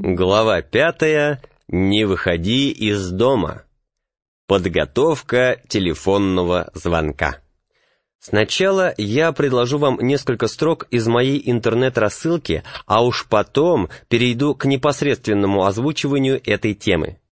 Глава 5. Не выходи из дома. Подготовка телефонного звонка. Сначала я предложу вам несколько строк из моей интернет-рассылки, а уж потом перейду к непосредственному озвучиванию этой темы.